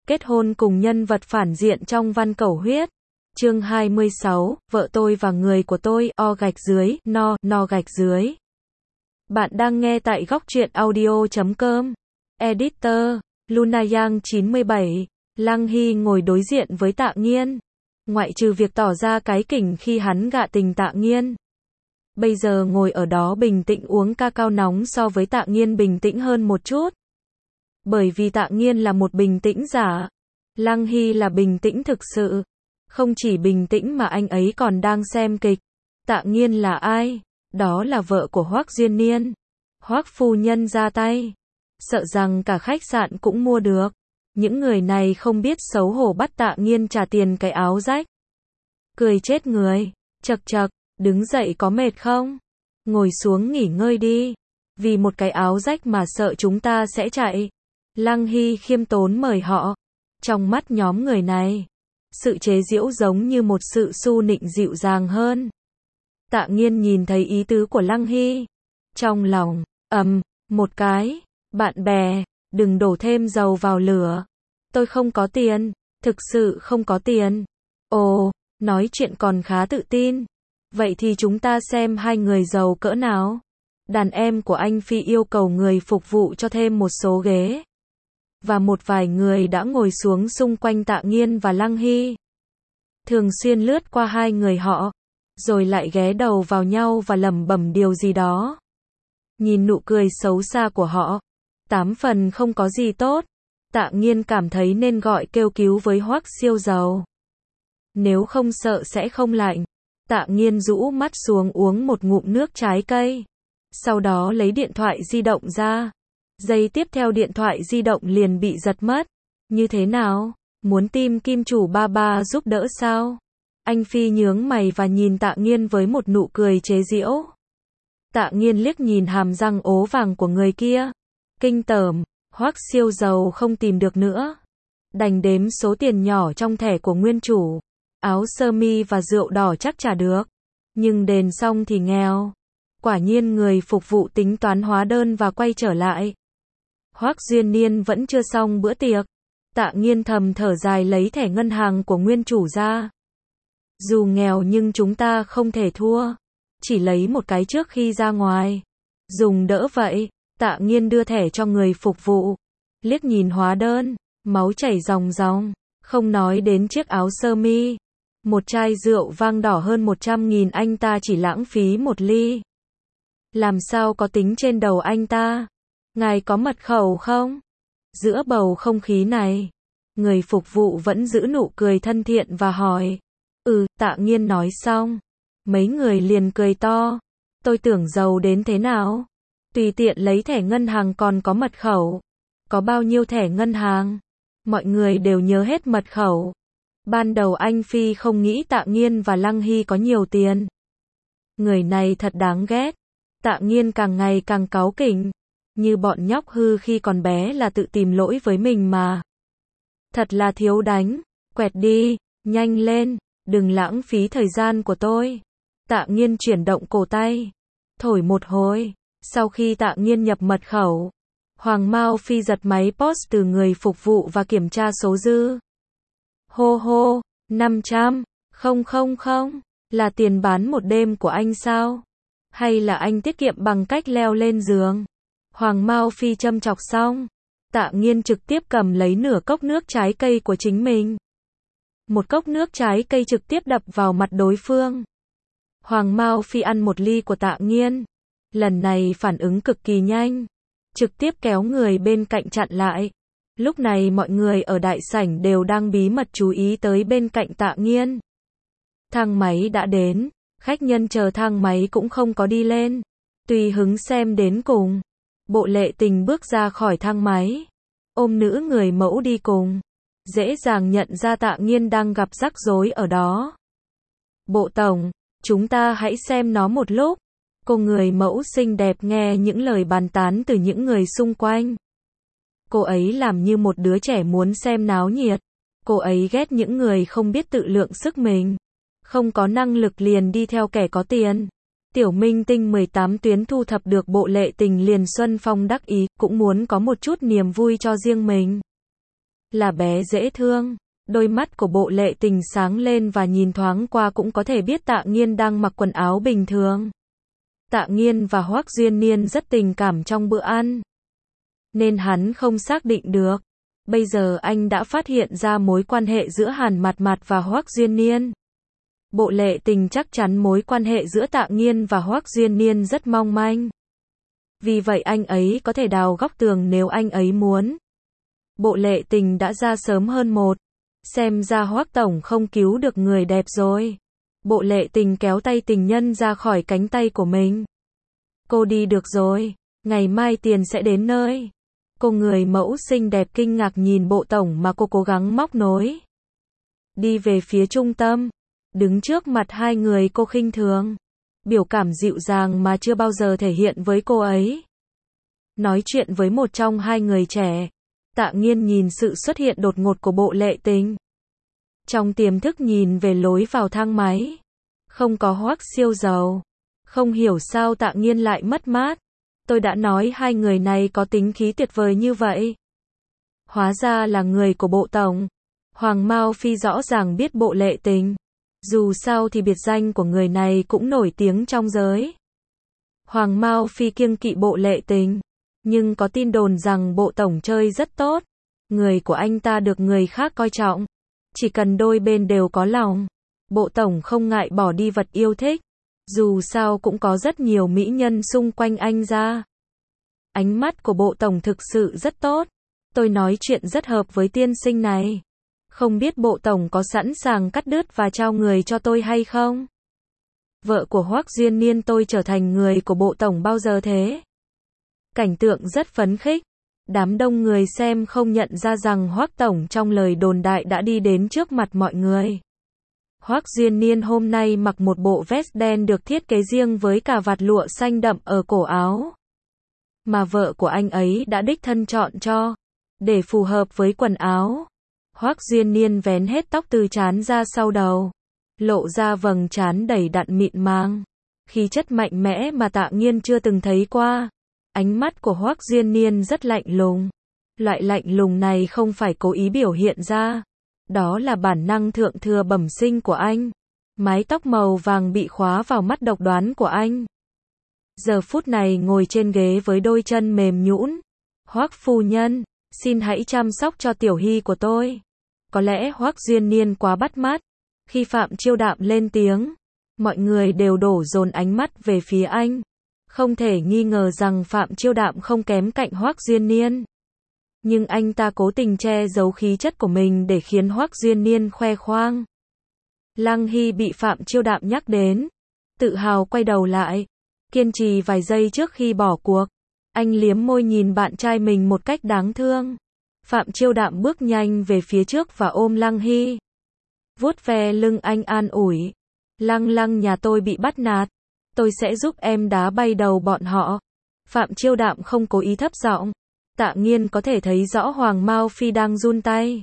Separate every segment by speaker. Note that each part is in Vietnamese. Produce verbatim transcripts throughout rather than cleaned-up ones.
Speaker 1: Kết hôn cùng nhân vật phản diện trong văn Cẩu Huyết. Chương hai mươi sáu, vợ tôi và người của tôi, o gạch dưới, no, no gạch dưới. Bạn đang nghe tại góc truyện audio chấm com. Editor, Luna Yang chín mươi bảy. Lăng Hy ngồi đối diện với Tạ Nghiên. Ngoại trừ việc tỏ ra cái kỉnh khi hắn gạ tình Tạ Nghiên. Bây giờ ngồi ở đó bình tĩnh uống ca cao nóng so với Tạ Nghiên bình tĩnh hơn một chút. Bởi vì Tạ Nghiên là một bình tĩnh giả. Lăng Hy là bình tĩnh thực sự. Không chỉ bình tĩnh mà anh ấy còn đang xem kịch. Tạ Nghiên là ai? Đó là vợ của Hoắc Duyên Niên. Hoắc phu nhân ra tay. Sợ rằng cả khách sạn cũng mua được. Những người này không biết xấu hổ bắt Tạ Nghiên trả tiền cái áo rách. Cười chết người. Chậc chậc, đứng dậy có mệt không? Ngồi xuống nghỉ ngơi đi. Vì một cái áo rách mà sợ chúng ta sẽ chạy. Lăng Hy khiêm tốn mời họ. Trong mắt nhóm người này, sự chế giễu giống như một sự su nịnh dịu dàng hơn. Tạ Nghiên nhìn thấy ý tứ của Lăng Hy. Trong lòng, ầm, một cái. Bạn bè, đừng đổ thêm dầu vào lửa. Tôi không có tiền, thực sự không có tiền. Ồ, nói chuyện còn khá tự tin. Vậy thì chúng ta xem hai người giàu cỡ nào. Đàn em của anh Phi yêu cầu người phục vụ cho thêm một số ghế. Và một vài người đã ngồi xuống xung quanh Tạ Nghiên và Lăng Hy. Thường xuyên lướt qua hai người họ, rồi lại ghé đầu vào nhau và lẩm bẩm điều gì đó. Nhìn nụ cười xấu xa của họ, tám phần không có gì tốt. Tạ Nghiên cảm thấy nên gọi kêu cứu với Hoắc siêu giàu. Nếu không sợ sẽ không lạnh. Tạ Nghiên rũ mắt xuống uống một ngụm nước trái cây. Sau đó lấy điện thoại di động ra. Giây tiếp theo điện thoại di động liền bị giật mất. Như thế nào? Muốn tìm kim chủ ba ba giúp đỡ sao? Anh Phi nhướng mày và nhìn Tạ Nghiên với một nụ cười chế giễu. Tạ Nghiên liếc nhìn hàm răng ố vàng của người kia. Kinh tởm, Hoắc siêu giàu không tìm được nữa. Đành đếm số tiền nhỏ trong thẻ của nguyên chủ. Áo sơ mi và rượu đỏ chắc trả được. Nhưng đền xong thì nghèo. Quả nhiên người phục vụ tính toán hóa đơn và quay trở lại. Hoắc Duyên Niên vẫn chưa xong bữa tiệc. Tạ Nghiên thầm thở dài lấy thẻ ngân hàng của nguyên chủ ra. Dù nghèo nhưng chúng ta không thể thua. Chỉ lấy một cái trước khi ra ngoài. Dùng đỡ vậy. Tạ Nghiên đưa thẻ cho người phục vụ. Liếc nhìn hóa đơn. Máu chảy ròng ròng. Không nói đến chiếc áo sơ mi. Một chai rượu vang đỏ hơn một trăm nghìn anh ta chỉ lãng phí một ly. Làm sao có tính trên đầu anh ta? Ngài có mật khẩu không? Giữa bầu không khí này, người phục vụ vẫn giữ nụ cười thân thiện và hỏi. Ừ, Tạ Nghiên nói xong. Mấy người liền cười to. Tôi tưởng giàu đến thế nào? Tùy tiện lấy thẻ ngân hàng còn có mật khẩu. Có bao nhiêu thẻ ngân hàng? Mọi người đều nhớ hết mật khẩu. Ban đầu anh Phi không nghĩ Tạ Nghiên và Lăng Hy có nhiều tiền. Người này thật đáng ghét. Tạ Nghiên càng ngày càng cáu kỉnh. Như bọn nhóc hư khi còn bé là tự tìm lỗi với mình mà. Thật là thiếu đánh. Quẹt đi, nhanh lên, đừng lãng phí thời gian của tôi. Tạ Nghiên chuyển động cổ tay. Thổi một hồi. Sau khi Tạ Nghiên nhập mật khẩu, Hoàng Mao Phi giật máy pê ô ét từ người phục vụ và kiểm tra số dư. Hô hô, năm trăm, không không không, là tiền bán một đêm của anh sao? Hay là anh tiết kiệm bằng cách leo lên giường? Hoàng Mao Phi châm chọc xong. Tạ Nghiên trực tiếp cầm lấy nửa cốc nước trái cây của chính mình. Một cốc nước trái cây trực tiếp đập vào mặt đối phương. Hoàng Mao Phi ăn một ly của Tạ Nghiên. Lần này phản ứng cực kỳ nhanh. Trực tiếp kéo người bên cạnh chặn lại. Lúc này mọi người ở đại sảnh đều đang bí mật chú ý tới bên cạnh Tạ Nghiên. Thang máy đã đến. Khách nhân chờ thang máy cũng không có đi lên. Tùy hứng xem đến cùng. Bộ Lệ Tình bước ra khỏi thang máy. Ôm nữ người mẫu đi cùng. Dễ dàng nhận ra Tạ Nghiên đang gặp rắc rối ở đó. Bộ tổng, chúng ta hãy xem nó một lúc. Cô người mẫu xinh đẹp nghe những lời bàn tán từ những người xung quanh. Cô ấy làm như một đứa trẻ muốn xem náo nhiệt. Cô ấy ghét những người không biết tự lượng sức mình. Không có năng lực liền đi theo kẻ có tiền. Tiểu minh tinh mười tám tuyến thu thập được Bộ Lệ Tình liền xuân phong đắc ý, cũng muốn có một chút niềm vui cho riêng mình. là bé dễ thương. Đôi mắt của Bộ Lệ Tình sáng lên và nhìn thoáng qua cũng có thể biết Tạ Nghiên đang mặc quần áo bình thường. Tạ Nghiên và Hoắc Duyên Niên rất tình cảm trong bữa ăn, nên hắn không xác định được. Bây giờ anh đã phát hiện ra mối quan hệ giữa Hàn Mạt Mạt và Hoắc Duyên Niên. Bộ Lệ Tình chắc chắn mối quan hệ giữa Tạ Nghiên và Hoắc Duyên Niên rất mong manh. Vì vậy anh ấy có thể đào góc tường nếu anh ấy muốn. Bộ Lệ Tình đã ra sớm hơn một. Xem ra Hoắc tổng không cứu được người đẹp rồi. Bộ Lệ Tình kéo tay tình nhân ra khỏi cánh tay của mình. Cô đi được rồi, ngày mai tiền sẽ đến nơi. Cô người mẫu xinh đẹp kinh ngạc nhìn bộ tổng mà cô cố gắng móc nối. Đi về phía trung tâm, đứng trước mặt hai người cô khinh thường. Biểu cảm dịu dàng mà chưa bao giờ thể hiện với cô ấy. Nói chuyện với một trong hai người trẻ. Tạ Nghiên nhìn sự xuất hiện đột ngột của Bộ Lệ Tình. Trong tiềm thức nhìn về lối vào thang máy. Không có Hoắc siêu giàu. Không hiểu sao Tạ Nghiên lại mất mát. Tôi đã nói hai người này có tính khí tuyệt vời như vậy. Hóa ra là người của Bộ tổng. Hoàng Mao Phi rõ ràng biết Bộ Lệ Tình. Dù sao thì biệt danh của người này cũng nổi tiếng trong giới. Hoàng Mao Phi kiêng kỵ Bộ Lệ Tình. Nhưng có tin đồn rằng Bộ tổng chơi rất tốt. Người của anh ta được người khác coi trọng. Chỉ cần đôi bên đều có lòng. Bộ tổng không ngại bỏ đi vật yêu thích. Dù sao cũng có rất nhiều mỹ nhân xung quanh anh ra. Ánh mắt của Bộ tổng thực sự rất tốt. Tôi nói chuyện rất hợp với tiên sinh này. Không biết Bộ tổng có sẵn sàng cắt đứt và trao người cho tôi hay không? Vợ của Hoắc Duyên Niên tôi trở thành người của Bộ tổng bao giờ thế? Cảnh tượng rất phấn khích. Đám đông người xem không nhận ra rằng Hoắc tổng trong lời đồn đại đã đi đến trước mặt mọi người. Hoắc Duyên Niên hôm nay mặc một bộ vest đen được thiết kế riêng với cả vạt lụa xanh đậm ở cổ áo. Mà vợ của anh ấy đã đích thân chọn cho. Để phù hợp với quần áo. Hoắc Duyên Niên vén hết tóc từ trán ra sau đầu. Lộ ra vầng trán đầy đặn mịn màng. Khí chất mạnh mẽ mà Tạ Nghiên chưa từng thấy qua. Ánh mắt của Hoắc Duyên Niên rất lạnh lùng. Loại lạnh lùng này không phải cố ý biểu hiện ra. Đó là bản năng thượng thừa bẩm sinh của anh. Mái tóc màu vàng bị khóa vào mắt độc đoán của anh. Giờ phút này ngồi trên ghế với đôi chân mềm nhũn. Hoắc phu nhân, xin hãy chăm sóc cho Tiểu Hy của tôi. Có lẽ Hoắc Duyên Niên quá bắt mắt. Khi Phạm Chiêu Đạm lên tiếng, mọi người đều đổ dồn ánh mắt về phía anh. Không thể nghi ngờ rằng Phạm Chiêu Đạm không kém cạnh Hoắc Duyên Niên. Nhưng anh ta cố tình che giấu khí chất của mình để khiến Hoắc Duyên Niên khoe khoang. Lăng Hy bị Phạm Chiêu Đạm nhắc đến. Tự hào quay đầu lại. Kiên trì vài giây trước khi bỏ cuộc. Anh liếm môi nhìn bạn trai mình một cách đáng thương. Phạm Chiêu Đạm bước nhanh về phía trước và ôm Lăng Hy. Vuốt ve lưng anh an ủi. Lăng Lăng nhà tôi bị bắt nạt. Tôi sẽ giúp em đá bay đầu bọn họ. Phạm Chiêu Đạm không cố ý thấp giọng. Tạ Nghiên có thể thấy rõ Hoàng Mao Phi đang run tay.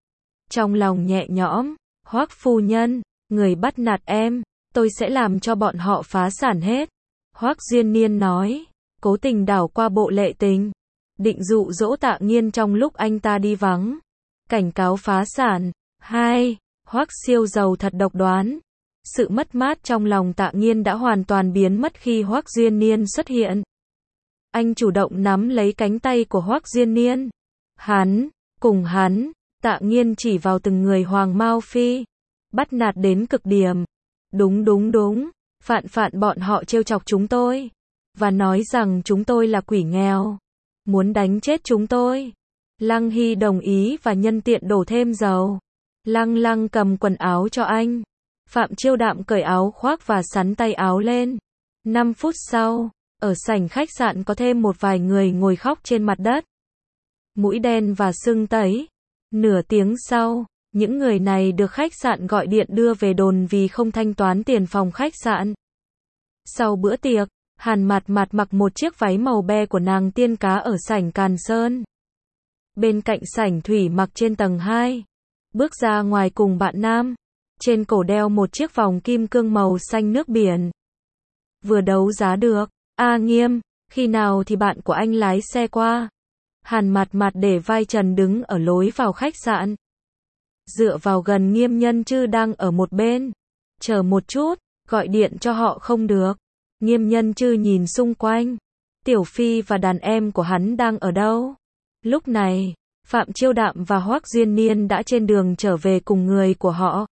Speaker 1: Trong lòng nhẹ nhõm. Hoắc phu nhân, người bắt nạt em, tôi sẽ làm cho bọn họ phá sản hết. Hoắc Duyên Niên nói. Cố tình đảo qua Bộ Lệ Tình. Định dụ dỗ Tạ Nghiên trong lúc anh ta đi vắng. Cảnh cáo phá sản. Hai. Hoắc siêu giàu thật độc đoán. Sự mất mát trong lòng Tạ Nghiên đã hoàn toàn biến mất khi Hoắc Duyên Niên xuất hiện. Anh chủ động nắm lấy cánh tay của Hoắc Duyên Niên. Hắn, cùng hắn, Tạ Nghiên chỉ vào từng người Hoàng Mao Phi. Bắt nạt đến cực điểm. Đúng đúng đúng, phạn phạn bọn họ trêu chọc chúng tôi. Và nói rằng chúng tôi là quỷ nghèo. Muốn đánh chết chúng tôi. Lăng Hy đồng ý và nhân tiện đổ thêm dầu. Lăng Lăng cầm quần áo cho anh. Phạm Chiêu Đạm cởi áo khoác và xắn tay áo lên. năm phút sau, ở sảnh khách sạn có thêm một vài người ngồi khóc trên mặt đất. Mũi đen và sưng tấy. Nửa tiếng sau, những người này được khách sạn gọi điện đưa về đồn vì không thanh toán tiền phòng khách sạn. Sau bữa tiệc, Hàn Mạt Mạt mặc một chiếc váy màu be của nàng tiên cá ở sảnh Càn Sơn. Bên cạnh sảnh thủy mặc trên tầng hai. Bước ra ngoài cùng bạn nam. Trên cổ đeo một chiếc vòng kim cương màu xanh nước biển. Vừa đấu giá được. A Nghiêm, khi nào thì bạn của anh lái xe qua? Hàn Mạt Mạt để vai Trần đứng ở lối vào khách sạn. Dựa vào gần Nghiêm Nhân Chư đang ở một bên. Chờ một chút, gọi điện cho họ không được. Nghiêm Nhân Chư nhìn xung quanh. Tiểu Phi và đàn em của hắn đang ở đâu? Lúc này, Phạm Chiêu Đạm và Hoắc Duyên Niên đã trên đường trở về cùng người của họ.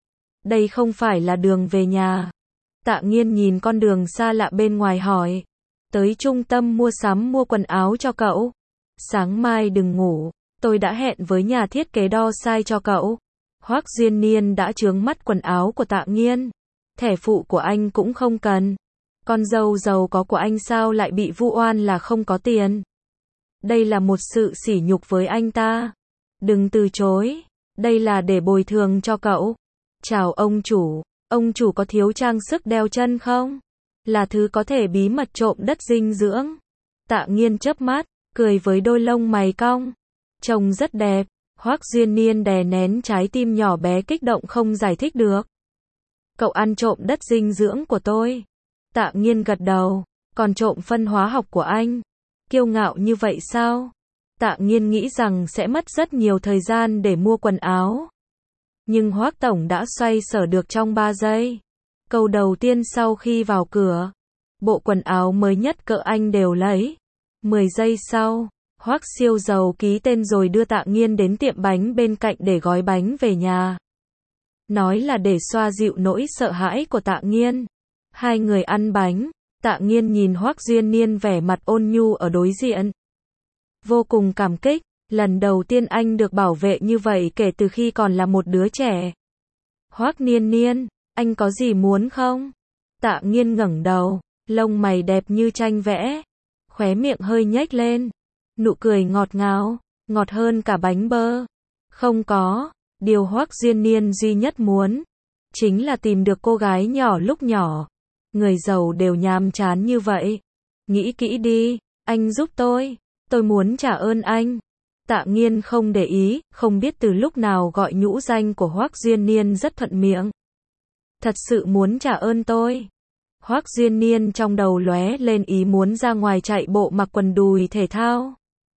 Speaker 1: Đây không phải là đường về nhà. Tạ Nghiên nhìn con đường xa lạ bên ngoài hỏi. Tới trung tâm mua sắm mua quần áo cho cậu. Sáng mai đừng ngủ, tôi đã hẹn với nhà thiết kế đo size cho cậu. Hoắc Duyên Niên đã chướng mắt quần áo của Tạ Nghiên. Thẻ phụ của anh cũng không cần. Con dâu giàu có của anh sao lại bị vu oan là không có tiền. Đây là một sự sỉ nhục với anh ta. Đừng từ chối, đây là để bồi thường cho cậu. Chào ông chủ, ông chủ có thiếu trang sức đeo chân không? Là thứ có thể bí mật trộm đất dinh dưỡng. Tạ Nghiên chớp mắt, cười với đôi lông mày cong. Trông rất đẹp. Hoắc Duyên Niên đè nén trái tim nhỏ bé kích động không giải thích được. Cậu ăn trộm đất dinh dưỡng của tôi. Tạ Nghiên gật đầu. Còn trộm phân hóa học của anh. Kiêu ngạo như vậy sao? Tạ Nghiên nghĩ rằng sẽ mất rất nhiều thời gian để mua quần áo. Nhưng Hoắc tổng đã xoay sở được trong ba giây. Câu đầu tiên sau khi vào cửa. Bộ quần áo mới nhất cỡ anh đều lấy. mười giây sau, Hoắc siêu giàu ký tên rồi đưa Tạ Nghiên đến tiệm bánh bên cạnh để gói bánh về nhà. Nói là để xoa dịu nỗi sợ hãi của Tạ Nghiên. Hai người ăn bánh, Tạ Nghiên nhìn Hoắc Duyên Niên vẻ mặt ôn nhu ở đối diện. Vô cùng cảm kích, lần đầu tiên anh được bảo vệ như vậy kể từ khi còn là một đứa trẻ. Hoắc Niên Niên, anh có gì muốn không? Tạ Nghiên ngẩng đầu, lông mày đẹp như tranh vẽ. Khóe miệng hơi nhếch lên. Nụ cười ngọt ngào, ngọt hơn cả bánh bơ. Không có, điều Hoắc Duyên Niên duy nhất muốn chính là tìm được cô gái nhỏ lúc nhỏ. Người giàu đều nhàm chán như vậy. Nghĩ kỹ đi, anh giúp tôi, tôi muốn trả ơn anh. Tạ Nghiên không để ý, không biết từ lúc nào gọi nhũ danh của Hoắc Duyên Niên rất thuận miệng. Thật sự muốn trả ơn tôi. Hoắc Duyên Niên trong đầu lóe lên ý muốn ra ngoài chạy bộ mặc quần đùi thể thao.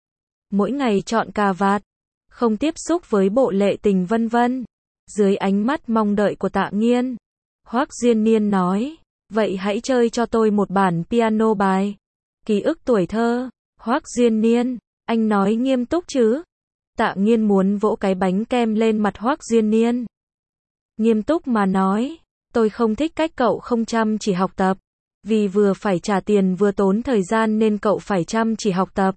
Speaker 1: Mỗi ngày chọn cà vạt, không tiếp xúc với bộ lệ tình vân vân. Dưới ánh mắt mong đợi của Tạ Nghiên, Hoắc Duyên Niên nói, vậy hãy chơi cho tôi một bản piano bài. Ký ức tuổi thơ. Hoắc Duyên Niên, anh nói nghiêm túc chứ? Tạ Nghiên muốn vỗ cái bánh kem lên mặt Hoắc Duyên Niên. Nghiêm túc mà nói, tôi không thích cách cậu không chăm chỉ học tập. Vì vừa phải trả tiền vừa tốn thời gian nên cậu phải chăm chỉ học tập.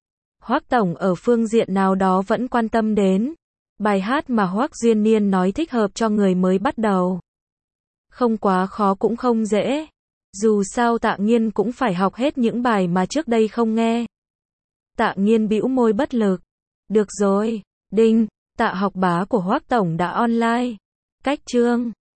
Speaker 1: Hoắc tổng ở phương diện nào đó vẫn quan tâm đến bài hát mà Hoắc Duyên Niên nói thích hợp cho người mới bắt đầu. Không quá khó cũng không dễ. Dù sao Tạ Nghiên cũng phải học hết những bài mà trước đây không nghe. Tạ Nghiên bĩu môi bất lực. Được rồi, đinh, Tạ học bá của Hoắc tổng đã online. Cách chương